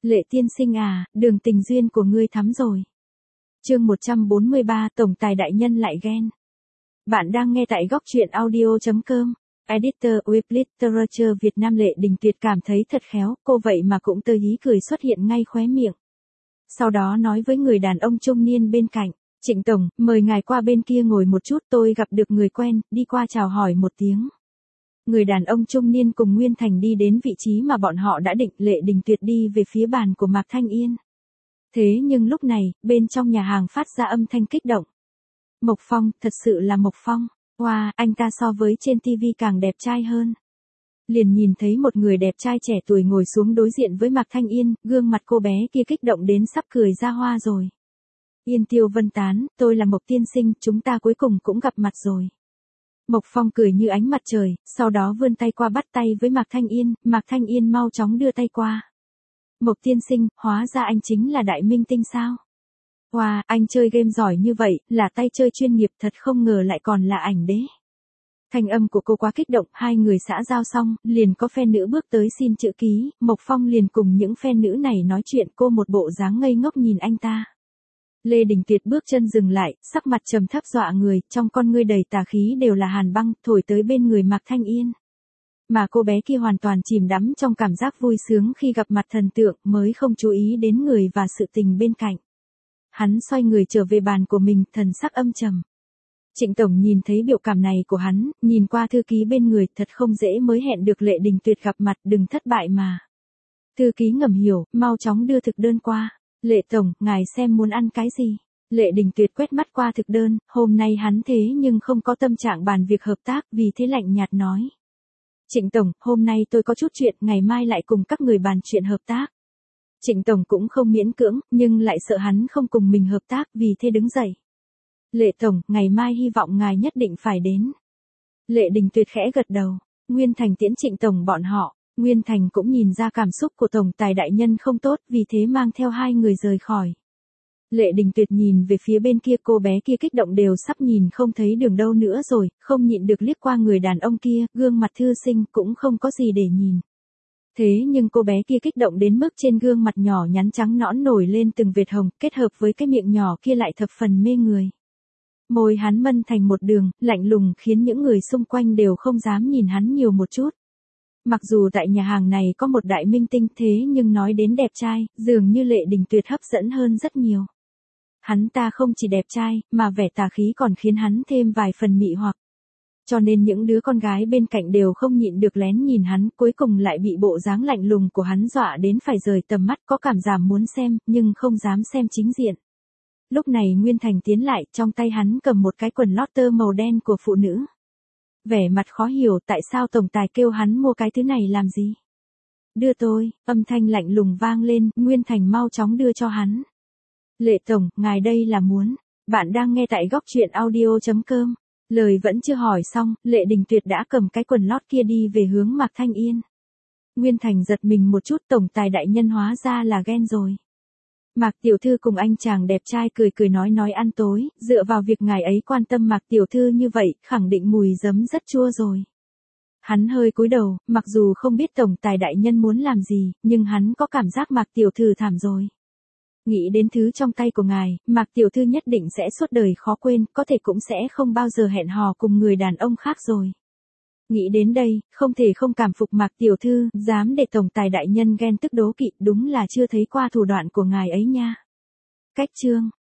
Lệ tiên sinh à, đường tình duyên của ngươi thắm rồi. Chương 143, tổng tài đại nhân lại ghen. Bạn đang nghe tại góc truyện audio.com. Editor Web Literature Việt Nam. Lệ Đình Tuyệt cảm thấy thật khéo, cô vậy mà cũng tơ hí cười xuất hiện ngay khóe miệng. Sau đó nói với người đàn ông trung niên bên cạnh, Trịnh Tổng, mời ngài qua bên kia ngồi một chút, tôi gặp được người quen, đi qua chào hỏi một tiếng. Người đàn ông trung niên cùng Nguyên Thành đi đến vị trí mà bọn họ đã định. Lệ Đình Tuyệt đi về phía bàn của Mạc Thanh Yên. Thế nhưng lúc này, bên trong nhà hàng phát ra âm thanh kích động. Mộc Phong, thật sự là Mộc Phong. Wow, anh ta so với trên TV càng đẹp trai hơn. Liền nhìn thấy một người đẹp trai trẻ tuổi ngồi xuống đối diện với Mạc Thanh Yên, gương mặt cô bé kia kích động đến sắp cười ra hoa rồi. Yên tiêu vân tán, tôi là Mộc tiên sinh, chúng ta cuối cùng cũng gặp mặt rồi. Mộc Phong cười như ánh mặt trời, sau đó vươn tay qua bắt tay với Mạc Thanh Yên, Mạc Thanh Yên mau chóng đưa tay qua. Mộc tiên sinh, hóa ra anh chính là đại minh tinh sao? Wow, anh chơi game giỏi như vậy, là tay chơi chuyên nghiệp, thật không ngờ lại còn là ảnh đế. Thanh âm của cô quá kích động, hai người xã giao xong, liền có fan nữ bước tới xin chữ ký, Mộc Phong liền cùng những fan nữ này nói chuyện, cô một bộ dáng ngây ngốc nhìn anh ta. Lê Đình Tuyệt bước chân dừng lại, sắc mặt trầm thấp dọa người, trong con ngươi đầy tà khí đều là hàn băng, thổi tới bên người Mạc Thanh Yên. Mà cô bé kia hoàn toàn chìm đắm trong cảm giác vui sướng khi gặp mặt thần tượng, mới không chú ý đến người và sự tình bên cạnh. Hắn xoay người trở về bàn của mình, thần sắc âm trầm. Trịnh Tổng nhìn thấy biểu cảm này của hắn, nhìn qua thư ký bên người, thật không dễ mới hẹn được Lệ Đình Tuyệt gặp mặt, đừng thất bại mà. Thư ký ngầm hiểu, mau chóng đưa thực đơn qua. Lệ Tổng, ngài xem muốn ăn cái gì? Lệ Đình Tuyệt quét mắt qua thực đơn, hôm nay hắn thế nhưng không có tâm trạng bàn việc hợp tác, vì thế lạnh nhạt nói. Trịnh Tổng, hôm nay tôi có chút chuyện, ngày mai lại cùng các người bàn chuyện hợp tác. Trịnh Tổng cũng không miễn cưỡng, nhưng lại sợ hắn không cùng mình hợp tác, vì thế đứng dậy. Lệ Tổng, ngày mai hy vọng ngài nhất định phải đến. Lệ Đình Tuyệt khẽ gật đầu. Nguyên Thành tiễn Trịnh Tổng bọn họ. Nguyên Thành cũng nhìn ra cảm xúc của tổng tài đại nhân không tốt, vì thế mang theo hai người rời khỏi. Lệ Đình Tuyệt nhìn về phía bên kia, cô bé kia kích động đều sắp nhìn không thấy đường đâu nữa rồi, không nhịn được liếc qua người đàn ông kia, gương mặt thư sinh cũng không có gì để nhìn. Thế nhưng cô bé kia kích động đến mức trên gương mặt nhỏ nhắn trắng nõn nổi lên từng vệt hồng, kết hợp với cái miệng nhỏ kia lại thập phần mê người. Môi hắn mân thành một đường, lạnh lùng khiến những người xung quanh đều không dám nhìn hắn nhiều một chút. Mặc dù tại nhà hàng này có một đại minh tinh, thế nhưng nói đến đẹp trai, dường như Lệ Đình Tuyệt hấp dẫn hơn rất nhiều. Hắn ta không chỉ đẹp trai, mà vẻ tà khí còn khiến hắn thêm vài phần mị hoặc. Cho nên những đứa con gái bên cạnh đều không nhịn được lén nhìn hắn, cuối cùng lại bị bộ dáng lạnh lùng của hắn dọa đến phải rời tầm mắt, có cảm giác muốn xem, nhưng không dám xem chính diện. Lúc này Nguyên Thành tiến lại, trong tay hắn cầm một cái quần lót tơ màu đen của phụ nữ. Vẻ mặt khó hiểu tại sao tổng tài kêu hắn mua cái thứ này làm gì. Đưa tôi, âm thanh lạnh lùng vang lên, Nguyên Thành mau chóng đưa cho hắn. Lệ Tổng, ngài đây là muốn. Bạn đang nghe tại góc truyện audio.com. Lời vẫn chưa hỏi xong, Lệ Đình Tuyệt đã cầm cái quần lót kia đi về hướng Mạc Thanh Yên. Nguyên Thành giật mình một chút, tổng tài đại nhân hóa ra là ghen rồi. Mạc tiểu thư cùng anh chàng đẹp trai cười cười nói ăn tối, dựa vào việc ngài ấy quan tâm Mạc tiểu thư như vậy, khẳng định mùi giấm rất chua rồi. Hắn hơi cúi đầu, mặc dù không biết tổng tài đại nhân muốn làm gì, nhưng hắn có cảm giác Mạc tiểu thư thảm rồi. Nghĩ đến thứ trong tay của ngài, Mạc tiểu thư nhất định sẽ suốt đời khó quên, có thể cũng sẽ không bao giờ hẹn hò cùng người đàn ông khác rồi. Nghĩ đến đây, không thể không cảm phục Mạc tiểu thư, dám để tổng tài đại nhân ghen tức đố kỵ, đúng là chưa thấy qua thủ đoạn của ngài ấy nha. Cách chương